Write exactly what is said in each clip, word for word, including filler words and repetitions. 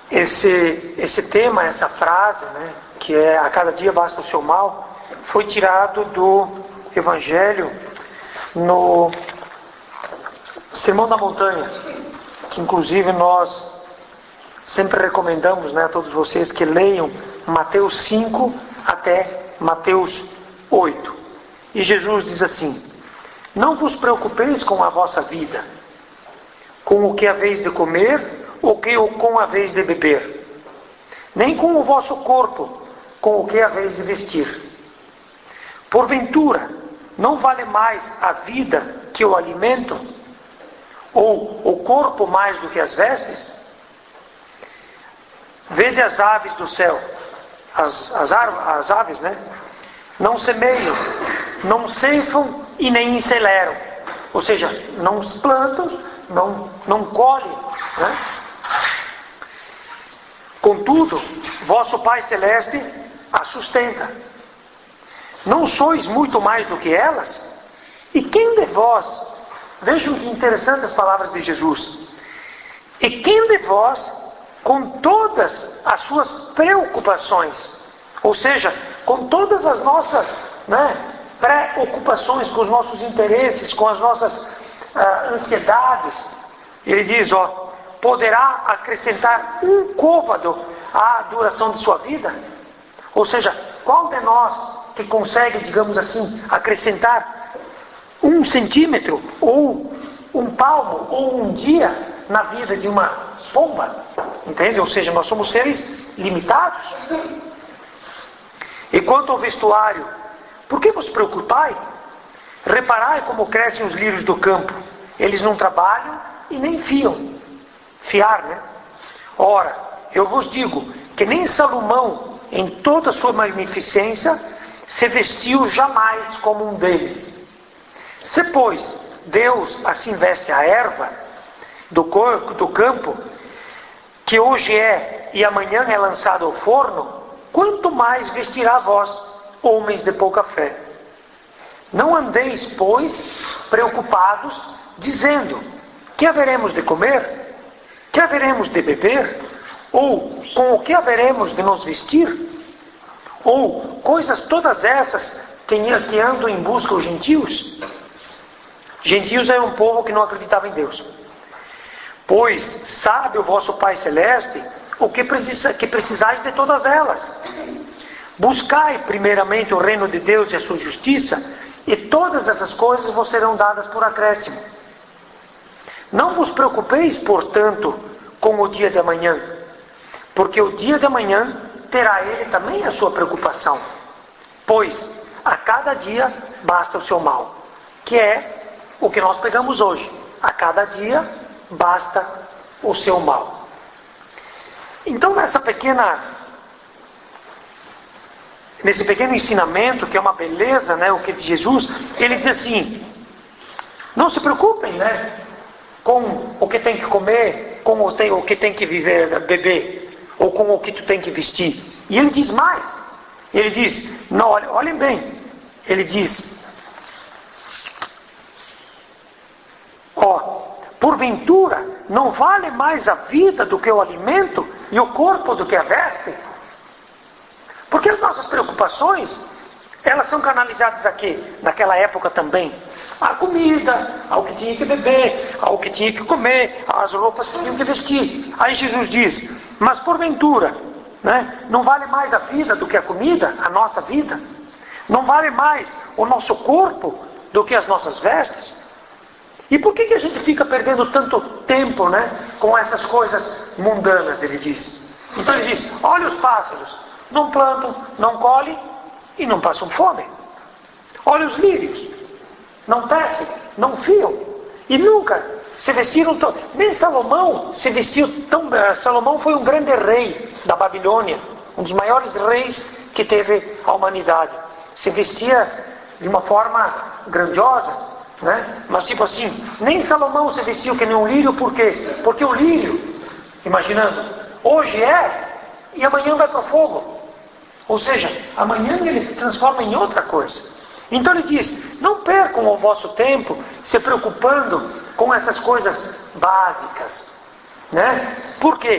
Esse, esse tema, essa frase, né, que é a cada dia basta o seu mal, foi tirado do Evangelho no Sermão da Montanha, que inclusive nós sempre recomendamos, né, a todos vocês que leiam Mateus cinco até Mateus oito. E Jesus diz assim: não vos preocupeis com a vossa vida, com o que haveis de comer ou que, ou com haveis de beber, nem com o vosso corpo, com o que haveis de vestir. Porventura, não vale mais a vida que o alimento, ou o corpo mais do que as vestes? Vede as aves do céu, as, as, as aves, né? Não semeiam, não ceifam e nem enceleram. Ou seja, não plantam, não, não colhem, né? Contudo, vosso Pai Celeste a sustenta. Não sois muito mais do que elas? E quem de vós, vejam que interessantes as palavras de Jesus, e quem de vós, com todas as suas preocupações, ou seja, com todas as nossas, né, preocupações, com os nossos interesses, com as nossas ah, ansiedades, ele diz, ó, poderá acrescentar um côvado à duração de sua vida? Ou seja, qual de nós que consegue, digamos assim, acrescentar um centímetro, ou um palmo, ou um dia na vida de uma pomba? Entende? Ou seja, nós somos seres limitados. E quanto ao vestuário, por que vos preocupai? Reparai como crescem os lírios do campo. Eles não trabalham e nem fiam. Fiar, né? Ora, eu vos digo que nem Salomão, em toda a sua magnificência, se vestiu jamais como um deles. Se, pois, Deus assim veste a erva do corpo, do campo, que hoje é e amanhã é lançado ao forno, quanto mais vestirá vós, homens de pouca fé. Não andeis, pois, preocupados, dizendo: que haveremos de comer? Que haveremos de beber? Ou com o que haveremos de nos vestir? Ou coisas todas essas que andam em busca os gentios? Gentios é um povo que não acreditava em Deus. Pois sabe o vosso Pai Celeste o que, precisa, que precisais de todas elas. Buscai primeiramente o reino de Deus e a sua justiça, e todas essas coisas vos serão dadas por acréscimo. Não vos preocupeis, portanto, com o dia de amanhã, porque o dia de amanhã terá ele também a sua preocupação. Pois a cada dia basta o seu mal, que é o que nós pegamos hoje. A cada dia basta o seu mal. Então, nessa pequena, nesse pequeno ensinamento, que é uma beleza, né, o que de Jesus, ele diz assim: não se preocupem, né, com o que tem que comer, com o, tem, o que tem que viver, beber, ou com o que tu tem que vestir. E ele diz mais. Ele diz, não, olhem bem, ele diz, ó, porventura não vale mais a vida do que o alimento e o corpo do que a veste? Porque as nossas preocupações, elas são canalizadas aqui, naquela época também, a comida, ao que tinha que beber, ao que tinha que comer, as roupas que tinham que vestir. Aí Jesus diz, mas porventura, né, não vale mais a vida do que a comida, a nossa vida? Não vale mais o nosso corpo do que as nossas vestes? E por que, que a gente fica perdendo tanto tempo, né, com essas coisas mundanas, ele diz. Então ele diz, olha os pássaros, não plantam, não colhem e não passam fome. Olha os lírios, não tecem, não fiam e nunca se vestiram tão... Nem Salomão se vestiu tão... Salomão foi um grande rei da Babilônia, um dos maiores reis que teve a humanidade. Se vestia de uma forma grandiosa, né? Mas tipo assim, nem Salomão se vestiu que nem um lírio. Por quê? Porque o lírio, imaginando, hoje é e amanhã vai para o fogo. Ou seja, amanhã ele se transforma em outra coisa. Então ele diz, não percam o vosso tempo se preocupando com essas coisas básicas, né? Por quê?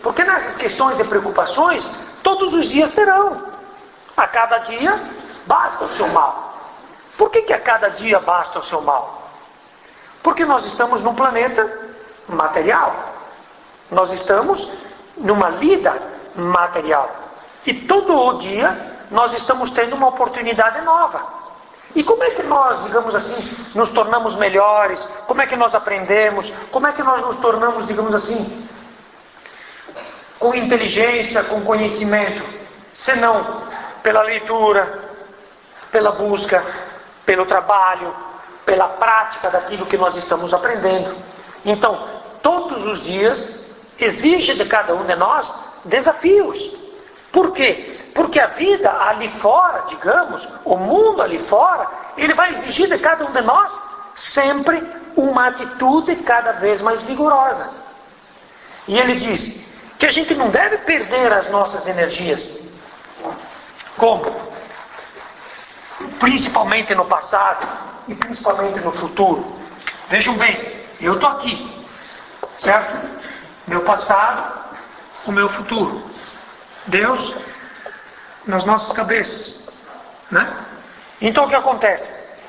Porque nessas questões de preocupações, todos os dias terão. A cada dia basta o seu mal. Por que que a cada dia basta o seu mal? Porque nós estamos num planeta material. Nós estamos numa vida material. E todo dia nós estamos tendo uma oportunidade nova. E como é que nós, digamos assim, nos tornamos melhores? Como é que nós aprendemos? Como é que nós nos tornamos, digamos assim, com inteligência, com conhecimento? Senão pela leitura, pela busca, pelo trabalho, pela prática daquilo que nós estamos aprendendo. Então, todos os dias exige de cada um de nós desafios. Por quê? Porque a vida ali fora, digamos, o mundo ali fora, ele vai exigir de cada um de nós sempre uma atitude cada vez mais vigorosa. E ele diz que a gente não deve perder as nossas energias. Como? Principalmente no passado e principalmente no futuro. Vejam bem, eu estou aqui, certo? Meu passado, o meu futuro. Deus nas nossas cabeças, né? Então o que acontece?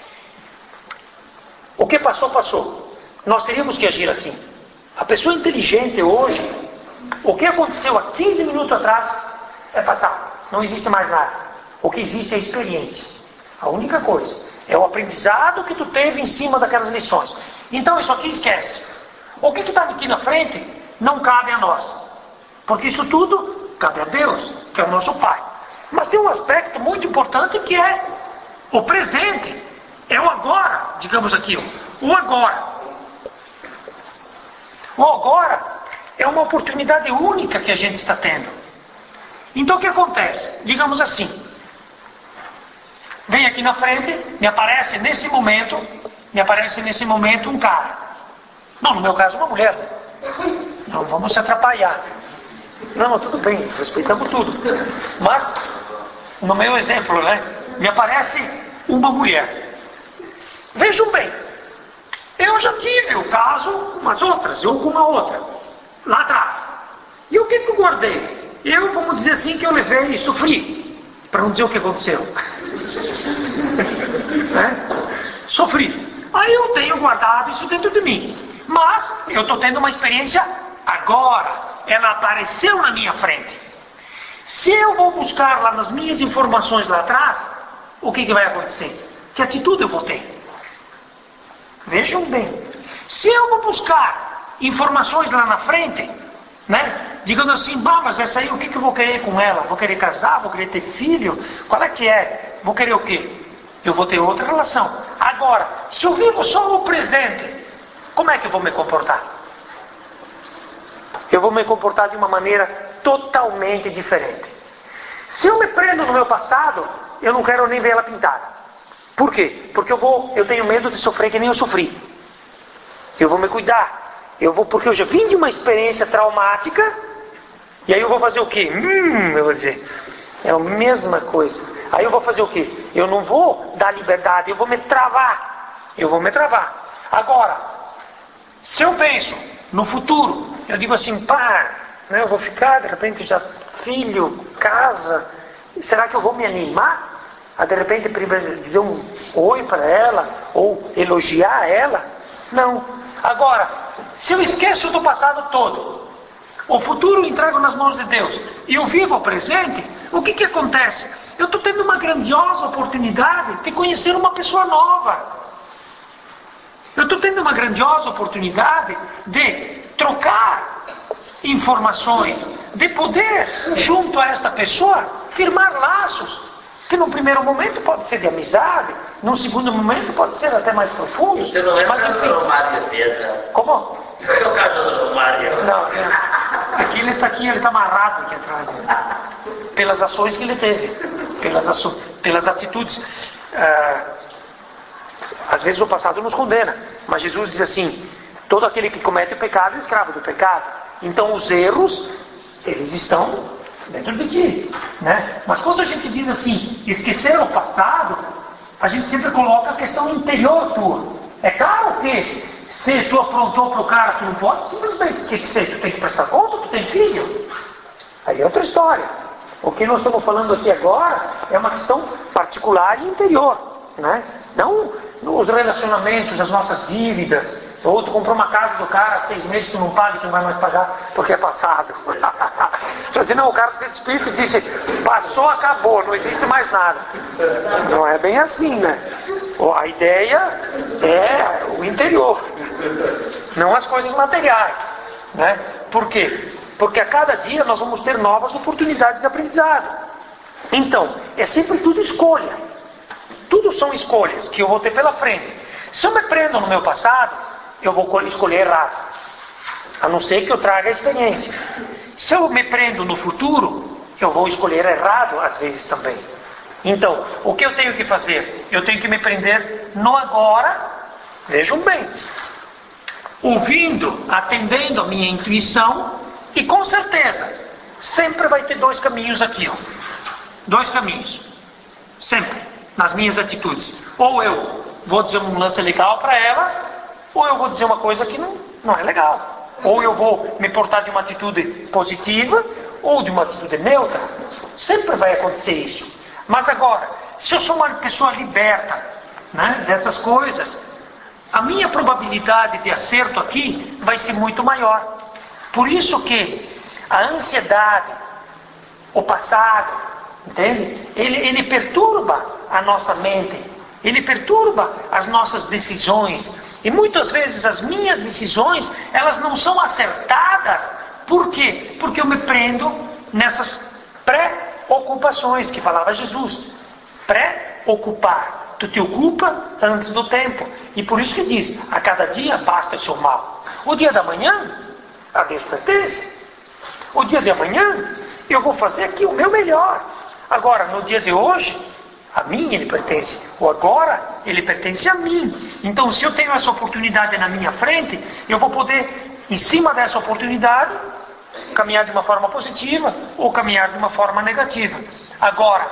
O que passou, passou. Nós teríamos que agir assim. A pessoa inteligente hoje, o que aconteceu há quinze minutos atrás é passado. Não existe mais nada. O que existe é a experiência. A única coisa é o aprendizado que tu teve em cima daquelas lições. Então isso aqui esquece. O que está aqui na frente não cabe a nós. Porque isso tudo cabe a Deus, que é o nosso Pai. Mas tem um aspecto muito importante que é o presente. É o agora, digamos aqui. O agora. O agora é uma oportunidade única que a gente está tendo. Então o que acontece? Digamos assim. Vem aqui na frente, me aparece nesse momento, me aparece nesse momento um cara. Não, no meu caso uma mulher. Não vamos se atrapalhar. Não, tudo bem, respeitamos tudo. Mas, no meu exemplo, né? Me aparece uma mulher. Vejam bem, eu já tive o caso, umas outras, eu com uma outra, lá atrás. E o que que eu guardei? Eu, vamos dizer assim, que eu levei e sofri, para não dizer o que aconteceu. Né? Sofri. Aí eu tenho guardado isso dentro de mim. Mas eu estou tendo uma experiência agora. Ela apareceu na minha frente. Se eu vou buscar lá nas minhas informações lá atrás, o que, que vai acontecer? Que atitude eu vou ter? Vejam bem. Se eu vou buscar informações lá na frente, né? Digando assim, bah, mas essa aí, o que, que eu vou querer com ela? Vou querer casar? Vou querer ter filho? Qual é que é? Vou querer o quê? Eu vou ter outra relação. Agora, se eu vivo só o presente, como é que eu vou me comportar? Eu vou me comportar de uma maneira totalmente diferente. Se eu me prendo no meu passado, eu não quero nem ver ela pintada. Por quê? Porque eu vou, eu tenho medo de sofrer que nem eu sofri. Eu vou me cuidar. Eu vou, porque eu já vim de uma experiência traumática, e aí eu vou fazer o quê? Hum, eu vou dizer, é a mesma coisa. Aí eu vou fazer o quê? Eu não vou dar liberdade, eu vou me travar. Eu vou me travar. Agora, se eu penso no futuro, eu digo assim, pá, né, eu vou ficar, de repente, já filho, casa, será que eu vou me animar a, de repente, dizer um oi para ela, ou elogiar ela? Não. Agora, se eu esqueço do passado todo, o futuro entrego nas mãos de Deus, e eu vivo o presente, o que que acontece? Eu estou tendo uma grandiosa oportunidade de conhecer uma pessoa nova. Eu estou tendo uma grandiosa oportunidade de trocar informações, de poder, junto a esta pessoa, firmar laços, que num primeiro momento pode ser de amizade, num segundo momento pode ser até mais profundos. Você não é mas casado enfim. no Mário César? Como? Você é o casado no Mário? Não, é. Aqui ele está aqui, ele está amarrado aqui atrás, né? Pelas ações que ele teve, pelas, aço... pelas atitudes. Ah, às vezes o passado nos condena, mas Jesus diz assim, todo aquele que comete o pecado é escravo do pecado. Então os erros, eles estão dentro de ti, né? Mas quando a gente diz assim, esquecer o passado, a gente sempre coloca a questão interior tua. É claro que se tu aprontou para o cara, tu não pode simplesmente esquecer, tu tem que prestar conta, tu tem filho. Aí é outra história. O que nós estamos falando aqui agora é uma questão particular e interior, né? Não os relacionamentos, as nossas dívidas. Ou tu comprou uma casa do cara, seis meses tu não paga e tu não vai mais pagar porque é passado. Você diz, não, o cara se espírito e disse, passou, acabou, não existe mais nada. Não é bem assim, né? A ideia é o interior, não as coisas materiais, né? Por quê? Porque a cada dia nós vamos ter novas oportunidades de aprendizado. Então, é sempre tudo escolha. Tudo são escolhas que eu vou ter pela frente. Se eu me prendo no meu passado, eu vou escolher errado. A não ser que eu traga a experiência. Se eu me prendo no futuro, eu vou escolher errado às vezes também. Então, o que eu tenho que fazer? Eu tenho que me prender no agora. Vejam bem. Ouvindo, atendendo a minha intuição. E com certeza, sempre vai ter dois caminhos aqui. Ó. Dois caminhos. Sempre. Nas minhas atitudes. Ou eu vou dizer um lance legal para ela, ou eu vou dizer uma coisa que não, não é legal. Ou eu vou me portar de uma atitude positiva, ou de uma atitude neutra. Sempre vai acontecer isso. Mas agora, se eu sou uma pessoa liberta, né, dessas coisas, a minha probabilidade de acerto aqui vai ser muito maior. Por isso que a ansiedade, o passado, entende? Ele, ele perturba a nossa mente, ele perturba as nossas decisões. E muitas vezes as minhas decisões, elas não são acertadas. Por quê? Porque eu me prendo nessas pré-ocupações que falava Jesus. Pré-ocupar. Tu te ocupa antes do tempo. E por isso que diz, a cada dia basta o seu mal. O dia da manhã, a Deus pertence. O dia de amanhã, eu vou fazer aqui o meu melhor. Agora, no dia de hoje, a mim ele pertence. O agora, ele pertence a mim. Então, se eu tenho essa oportunidade na minha frente, eu vou poder, em cima dessa oportunidade, caminhar de uma forma positiva ou caminhar de uma forma negativa. Agora,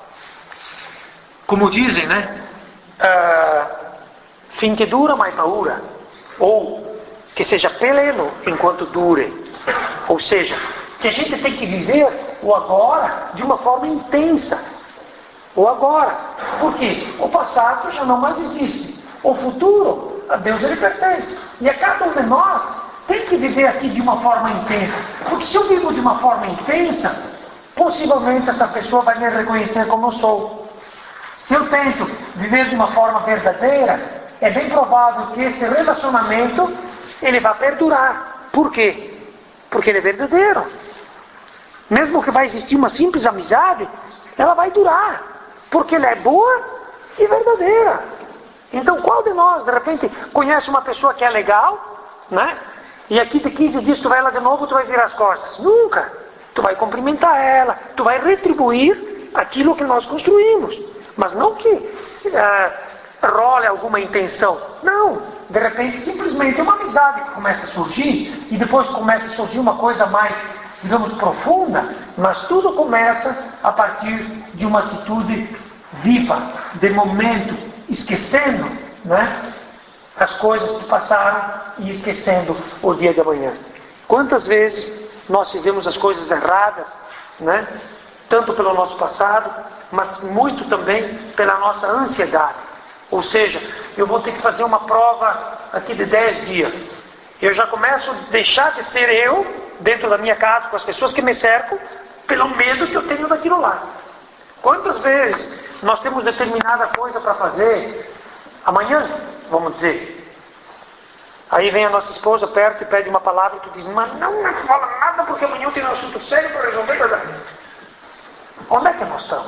como dizem, né? Uh, finché dura, mai paura. Ou que seja pleno enquanto dure. Ou seja, que a gente tem que viver o agora de uma forma intensa. O agora. Por quê? O passado já não mais existe. O futuro, a Deus ele pertence. E a cada um de nós tem que viver aqui de uma forma intensa. Porque se eu vivo de uma forma intensa, possivelmente essa pessoa vai me reconhecer como eu sou. Se eu tento viver de uma forma verdadeira, é bem provável que esse relacionamento ele vai perdurar. Por quê? Porque ele é verdadeiro. Mesmo que vai existir uma simples amizade, ela vai durar. Porque ela é boa e verdadeira. Então qual de nós, de repente, conhece uma pessoa que é legal, né? E aqui de quinze dias tu vai lá de novo, tu vai virar as costas. Nunca. Tu vai cumprimentar ela, tu vai retribuir aquilo que nós construímos. Mas não que uh, role alguma intenção. Não. De repente, simplesmente é uma amizade que começa a surgir e depois começa a surgir uma coisa mais, digamos, profunda. Mas tudo começa a partir de uma atitude viva, de momento, esquecendo, né, as coisas que passaram e esquecendo o dia de amanhã. Quantas vezes nós fizemos as coisas erradas, né, tanto pelo nosso passado, mas muito também pela nossa ansiedade. Ou seja, eu vou ter que fazer uma prova aqui de dez dias. Eu já começo a deixar de ser eu, dentro da minha casa, com as pessoas que me cercam, pelo medo que eu tenho daquilo lá. Quantas vezes nós temos determinada coisa para fazer, amanhã, vamos dizer. Aí vem a nossa esposa perto e pede uma palavra e tu diz, mas não me fala nada porque amanhã eu tenho um assunto sério para resolver. Onde é que nós estamos?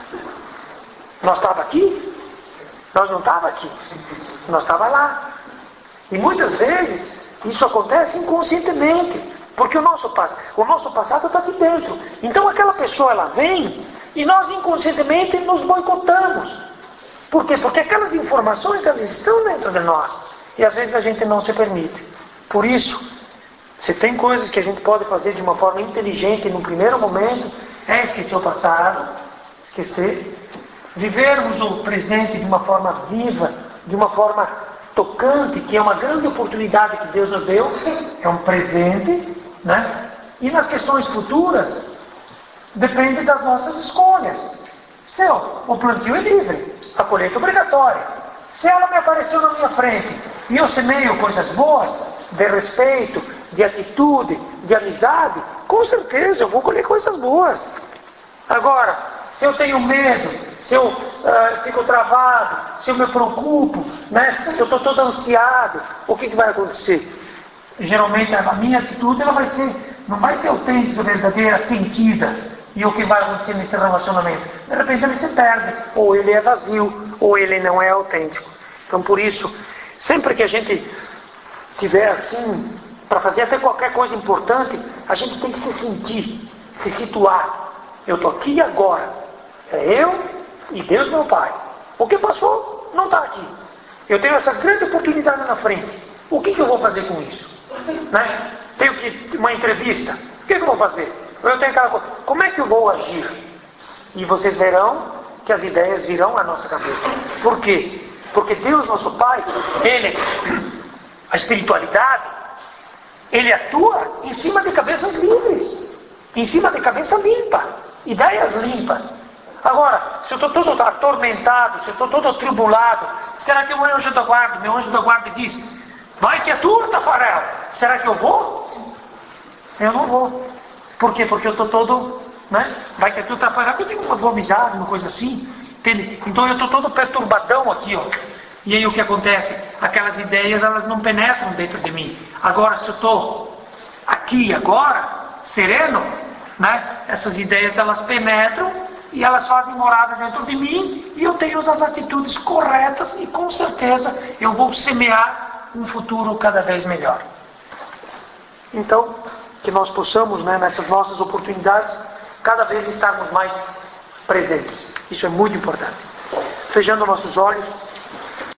Nós estávamos aqui? Nós não estávamos aqui. Nós estávamos lá. E muitas vezes isso acontece inconscientemente. Porque o nosso, o nosso passado está aqui dentro. Então aquela pessoa ela vem e nós inconscientemente nos boicotamos. Por quê? Porque aquelas informações elas estão dentro de nós. E às vezes a gente não se permite. Por isso, se tem coisas que a gente pode fazer de uma forma inteligente no primeiro momento, é esquecer o passado, esquecer, vivermos o presente de uma forma viva, de uma forma tocante, que é uma grande oportunidade que Deus nos deu, é um presente, né? E nas questões futuras, depende das nossas escolhas. Se eu, o plantio é livre, a colheita é obrigatória. Se ela me apareceu na minha frente e eu semeio coisas boas, de respeito, de atitude, de amizade, com certeza eu vou colher coisas boas. Agora, se eu tenho medo, se eu uh, fico travado, se eu me preocupo, né? Se eu estou todo ansiado, o que, que vai acontecer? Geralmente a minha atitude ela vai ser, não vai ser autêntica, verdadeira, sentida. E o que vai acontecer nesse relacionamento? De repente ele se perde, ou ele é vazio, ou ele não é autêntico. Então por isso, sempre que a gente tiver assim, para fazer até qualquer coisa importante, a gente tem que se sentir, se situar. Eu estou aqui e agora. É eu e Deus meu Pai. O que passou não está aqui. Eu tenho essa grande oportunidade na frente. O que, que eu vou fazer com isso? Né? Tenho que uma entrevista. O que, que eu vou fazer? Eu tenho aquela coisa. Como é que eu vou agir? E vocês verão que as ideias virão à nossa cabeça. Por quê? Porque Deus nosso Pai, Ele, a espiritualidade, Ele atua em cima de cabeças livres, em cima de cabeça limpa, ideias limpas. Agora, se eu estou todo atormentado, se eu estou todo atribulado, será que o meu anjo da guarda, meu anjo da guarda diz, vai que é tua, Tafarel, será que eu vou? Eu não vou. Por quê? Porque eu estou todo, né? Vai que é tua, Tafarel, eu tenho uma boa amizade, uma coisa assim, entende? Então eu estou todo perturbadão aqui, ó. E aí o que acontece? Aquelas ideias, elas não penetram dentro de mim. Agora, se eu estou aqui agora, sereno, né? Essas ideias, elas penetram e elas fazem morada dentro de mim e eu tenho as atitudes corretas e com certeza eu vou semear um futuro cada vez melhor. Então, que nós possamos, né, nessas nossas oportunidades, cada vez estarmos mais presentes. Isso é muito importante. Fechando nossos olhos.